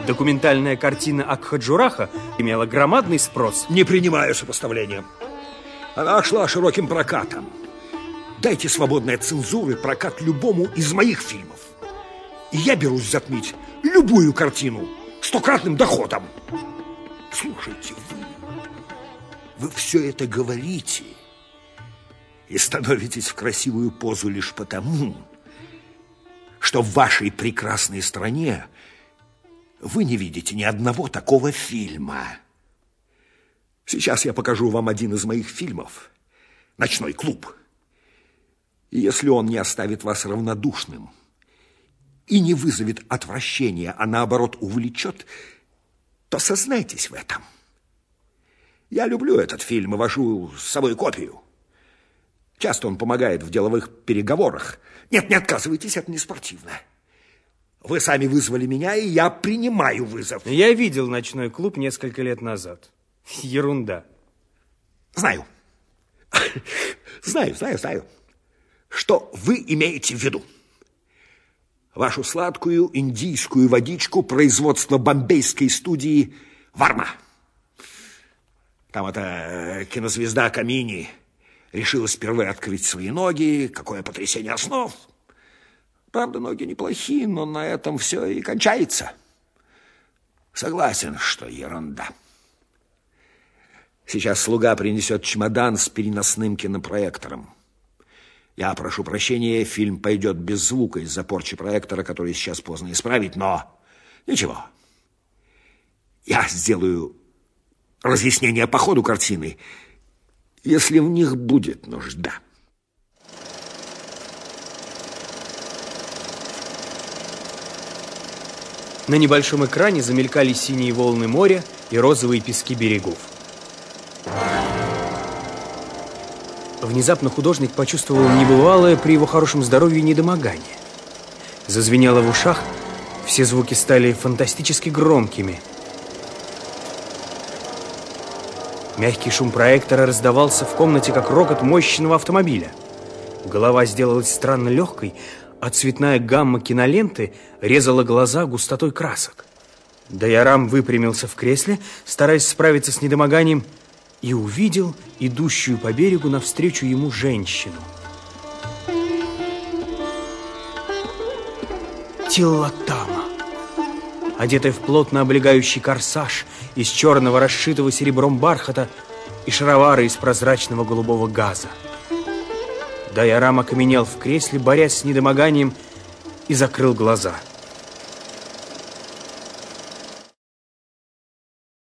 Документальная картина Акхаджураха имела громадный спрос. Не принимаю сопоставления. Она шла широким прокатом. Дайте свободной от цензуры прокат любому из моих фильмов. И я берусь затмить любую картину стократным доходом. Слушайте, вы все это говорите и становитесь в красивую позу лишь потому, что в вашей прекрасной стране вы не видите ни одного такого фильма. Сейчас я покажу вам один из моих фильмов «Ночной клуб». И если он не оставит вас равнодушным и не вызовет отвращения, а наоборот увлечет, то сознайтесь в этом. Я люблю этот фильм и вожу с собой копию. Часто он помогает в деловых переговорах. Нет, не отказывайтесь, это не спортивно. Вы сами вызвали меня, и я принимаю вызов. Я видел «Ночной клуб» несколько лет назад. Ерунда. Знаю. Знаю. Что вы имеете в виду? Вашу сладкую индийскую водичку производства бомбейской студии «Варма». Там эта кинозвезда Камини решилась впервые открыть свои ноги. Какое потрясение основ. Правда, ноги неплохие, но на этом все и кончается. Согласен, что ерунда. Сейчас слуга принесет чемодан с переносным кинопроектором. Я прошу прощения, фильм пойдет без звука из-за порчи проектора, который сейчас поздно исправить, но ничего. Я сделаю разъяснение по ходу картины, если в них будет нужда. На небольшом экране замелькали синие волны моря и розовые пески берегов. Внезапно художник почувствовал небывалое при его хорошем здоровье недомогание. Зазвенело в ушах, все звуки стали фантастически громкими. Мягкий шум проектора раздавался в комнате, как рокот мощного автомобиля. Голова сделалась странно легкой, а цветная гамма киноленты резала глаза густотой красок. Дайорам выпрямился в кресле, стараясь справиться с недомоганием, и увидел идущую по берегу навстречу ему женщину. Тиллотама, одетая в плотно облегающий корсаж из черного расшитого серебром бархата и шаровары из прозрачного голубого газа. Дайорам окаменел в кресле, борясь с недомоганием, и закрыл глаза.